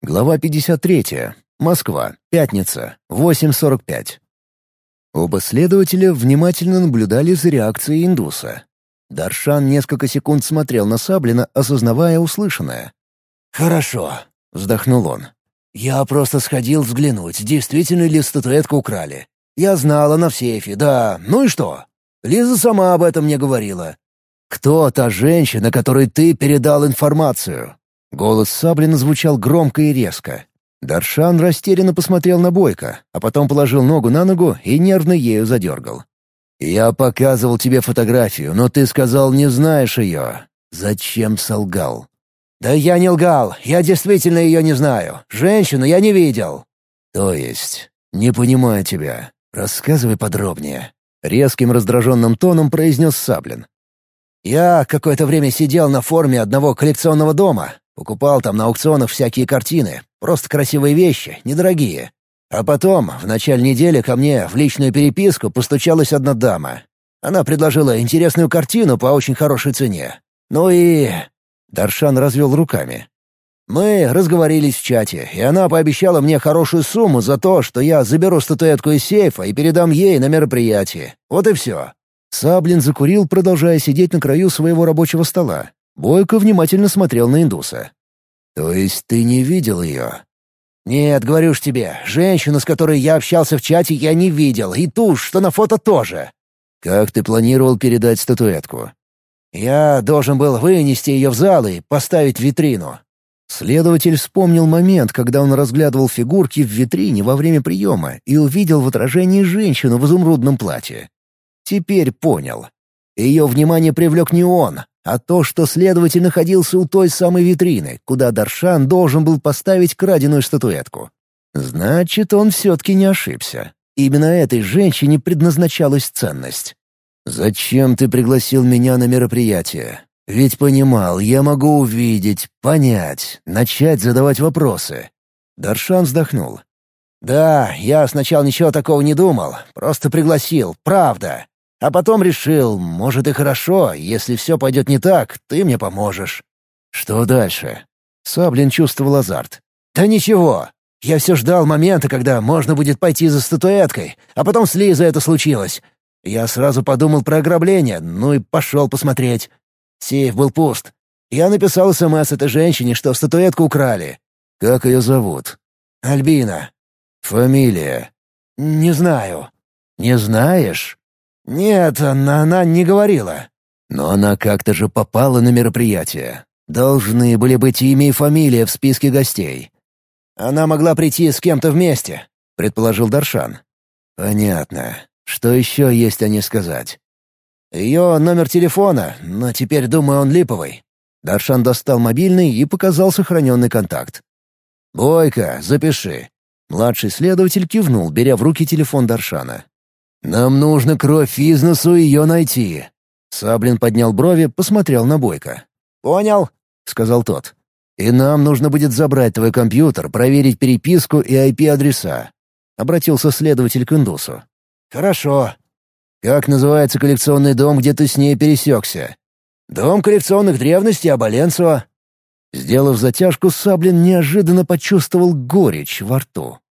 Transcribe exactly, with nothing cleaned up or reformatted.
Глава пятьдесят третья. Москва. Пятница. восемь сорок пять. Оба следователя внимательно наблюдали за реакцией индуса. Даршан несколько секунд смотрел на Саблина, осознавая услышанное. «Хорошо», — вздохнул он. «Я просто сходил взглянуть, действительно ли статуэтку украли. Я знал, она в сейфе, да. Ну и что? Лиза сама об этом мне говорила». «Кто та женщина, которой ты передал информацию?» Голос Саблина звучал громко и резко. Даршан растерянно посмотрел на Бойко, а потом положил ногу на ногу и нервно ею задергал. «Я показывал тебе фотографию, но ты сказал, не знаешь ее. Зачем солгал?» «Да я не лгал, я действительно ее не знаю. Женщину я не видел». «То есть? Не понимаю тебя. Рассказывай подробнее», — резким раздраженным тоном произнес Саблин. «Я какое-то время сидел на форуме одного коллекционного дома. Покупал там на аукционах всякие картины. Просто красивые вещи, недорогие. А потом, в начале недели, ко мне в личную переписку постучалась одна дама. Она предложила интересную картину по очень хорошей цене. Ну и...» Даршан развел руками. «Мы разговорились в чате, и она пообещала мне хорошую сумму за то, что я заберу статуэтку из сейфа и передам ей на мероприятии. Вот и все». Саблин закурил, продолжая сидеть на краю своего рабочего стола. Бойко внимательно смотрел на индуса. «То есть ты не видел ее?» «Нет, говорю ж тебе, женщину, с которой я общался в чате, я не видел, и ту, что на фото тоже». «Как ты планировал передать статуэтку?» «Я должен был вынести ее в зал и поставить в витрину». Следователь вспомнил момент, когда он разглядывал фигурки в витрине во время приема и увидел в отражении женщину в изумрудном платье. Теперь понял. Ее внимание привлек не он, а то, что следователь находился у той самой витрины, куда Даршан должен был поставить краденую статуэтку. Значит, он все-таки не ошибся. Именно этой женщине предназначалась ценность. «Зачем ты пригласил меня на мероприятие? Ведь понимал, я могу увидеть, понять, начать задавать вопросы». Даршан вздохнул. «Да, я сначала ничего такого не думал, просто пригласил, правда. А потом решил, может и хорошо, если все пойдет не так, ты мне поможешь». «Что дальше?» Саблин чувствовал азарт. «Да ничего. Я все ждал момента, когда можно будет пойти за статуэткой, а потом с Лизой это случилось. Я сразу подумал про ограбление, ну и пошел посмотреть. Сейф был пуст. Я написал СМС этой женщине, что статуэтку украли». «Как ее зовут?» «Альбина». «Фамилия?» «Не знаю». «Не знаешь?» «Нет, она, она не говорила». «Но она как-то же попала на мероприятие. Должны были быть имя и фамилия в списке гостей». «Она могла прийти с кем-то вместе», — предположил Даршан. «Понятно. Что еще есть о ней сказать?» «Ее номер телефона, но теперь, думаю, он липовый». Даршан достал мобильный и показал сохраненный контакт. «Бойко, запиши». Младший следователь кивнул, беря в руки телефон Даршана. «Нам нужно кровь Изнесу ее найти». Саблин поднял брови, посмотрел на Бойко. «Понял», — сказал тот. «И нам нужно будет забрать твой компьютер, проверить переписку и ай пи-адреса», — обратился следователь к индусу. «Хорошо». «Как называется коллекционный дом, где ты с ней пересекся?» «Дом коллекционных древностей Абаленцева». Сделав затяжку, Саблин неожиданно почувствовал горечь во рту.